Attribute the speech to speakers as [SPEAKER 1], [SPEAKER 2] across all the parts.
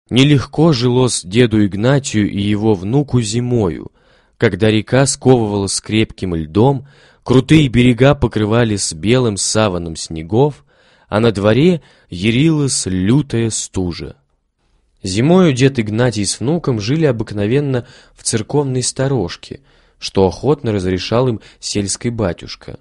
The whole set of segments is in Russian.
[SPEAKER 1] Нелегко жилось деду Игнатию и его внуку зимою, когда река сковывалась крепким льдом, крутые берега покрывались белым саваном снегов, а на дворе ярилась лютая стужа. Зимою дед Игнатий с внуком жили обыкновенно в церковной сторожке, что охотно разрешал им сельский батюшка.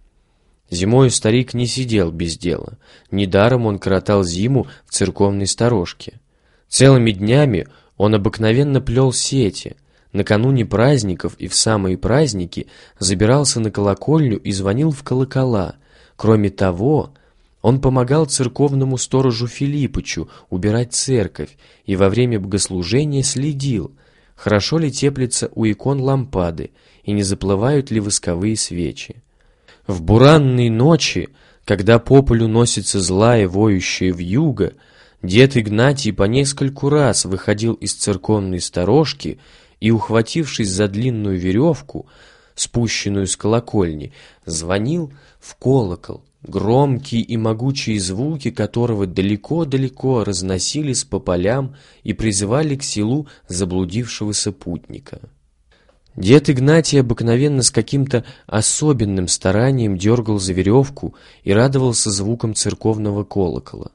[SPEAKER 1] Зимою старик не сидел без дела, недаром он коротал зиму в церковной сторожке. Целыми днями он обыкновенно плел сети, накануне праздников и в самые праздники забирался на колокольню и звонил в колокола. Кроме того, он помогал церковному сторожу Филиппычу убирать церковь и во время богослужения следил, хорошо ли теплятся у икон лампады и не заплывают ли восковые свечи. В буранные ночи, когда по полю носится злая воющая вьюга, дед Игнатий по нескольку раз выходил из церковной сторожки и, ухватившись за длинную веревку, спущенную с колокольни, звонил в колокол, громкие и могучие звуки которого далеко-далеко разносились по полям и призывали к селу заблудившегося путника. Дед Игнатий обыкновенно с каким-то особенным старанием дергал за веревку и радовался звукам церковного колокола.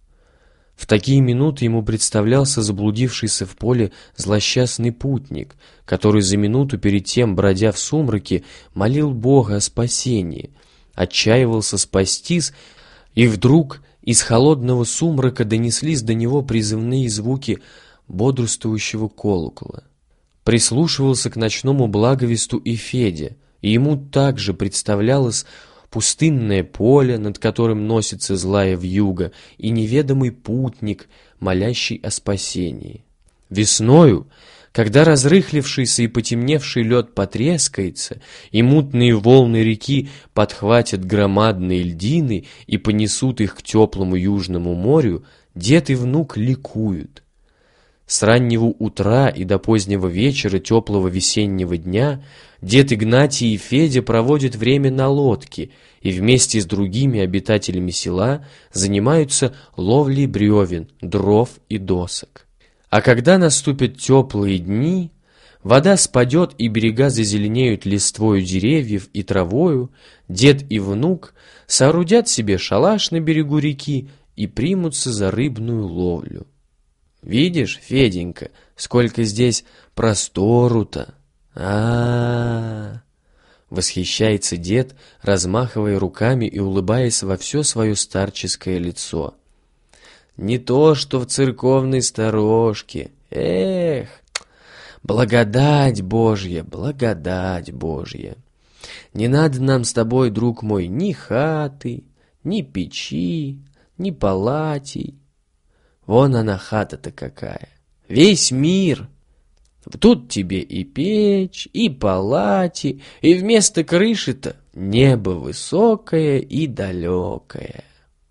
[SPEAKER 1] В такие минуты ему представлялся заблудившийся в поле злосчастный путник, который за минуту перед тем, бродя в сумраке, молил Бога о спасении, отчаивался спастись, и вдруг из холодного сумрака донеслись до него призывные звуки бодрствующего колокола. Прислушивался к ночному благовесту и Федя, и ему также представлялось пустынное поле, над которым носится злая вьюга, и неведомый путник, молящий о спасении. Весною, когда разрыхлившийся и потемневший лед потрескается, и мутные волны реки подхватят громадные льдины и понесут их к теплому южному морю, дед и внук ликуют. С раннего утра и до позднего вечера теплого весеннего дня дед Игнатий и Федя проводят время на лодке и вместе с другими обитателями села занимаются ловлей бревен, дров и досок. А когда наступят теплые дни, вода спадет и берега зазеленеют листвою деревьев и травою, дед и внук соорудят себе шалаш на берегу реки и примутся за рыбную ловлю. Видишь, Феденька, сколько здесь простору-то? Восхищается дед, размахивая руками и улыбаясь во все свое старческое лицо. Не то, что в церковной сторожке. Эх, благодать Божья, благодать Божья. Не надо нам с тобой, друг мой, ни хаты, ни печи, ни палатей. Вон она хата-то какая, весь мир. Тут тебе и печь, и палати, и вместо крыши-то небо высокое и далекое.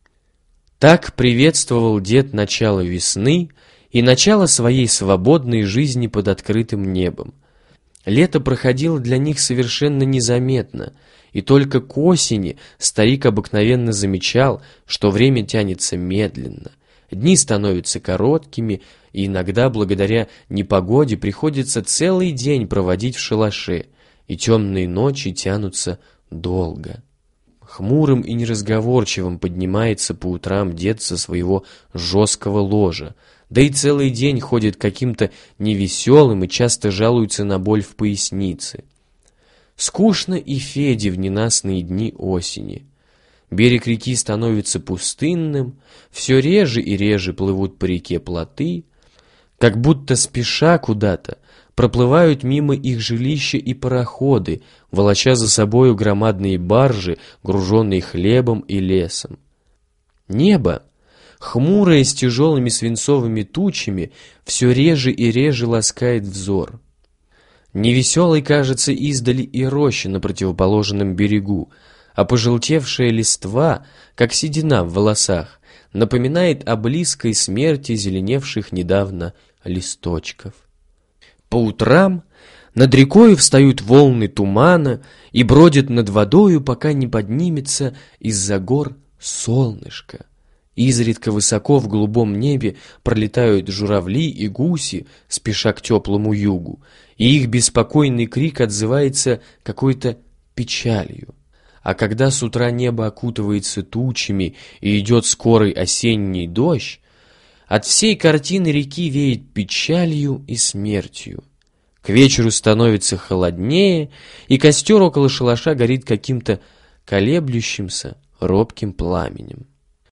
[SPEAKER 1] Так приветствовал дед начало весны и начало своей свободной жизни под открытым небом. Лето проходило для них совершенно незаметно, и только к осени старик обыкновенно замечал, что время тянется медленно. Дни становятся короткими, и иногда, благодаря непогоде, приходится целый день проводить в шалаше, и темные ночи тянутся долго. Хмурым и неразговорчивым поднимается по утрам дед со своего жесткого ложа, да и целый день ходит каким-то невеселым и часто жалуется на боль в пояснице. Скучно и Феде в ненастные дни осени. Берег реки становится пустынным, все реже и реже плывут по реке плоты, как будто спеша куда-то проплывают мимо их жилища и пароходы, волоча за собою громадные баржи, груженные хлебом и лесом. Небо, хмурое с тяжелыми свинцовыми тучами, все реже и реже ласкает взор. Невеселой кажется издали и роща на противоположном берегу, а пожелтевшая листва, как седина в волосах, напоминает о близкой смерти зеленевших недавно листочков. По утрам над рекою встают волны тумана и бродят над водою, пока не поднимется из-за гор солнышко, Изредка высоко в голубом небе пролетают журавли и гуси, спеша к теплому югу, и их беспокойный крик отзывается какой-то печалью. А когда с утра небо окутывается тучами и идет скорый осенний дождь, от всей картины реки веет печалью и смертью. К вечеру становится холоднее, и костер около шалаша горит каким-то колеблющимся робким пламенем.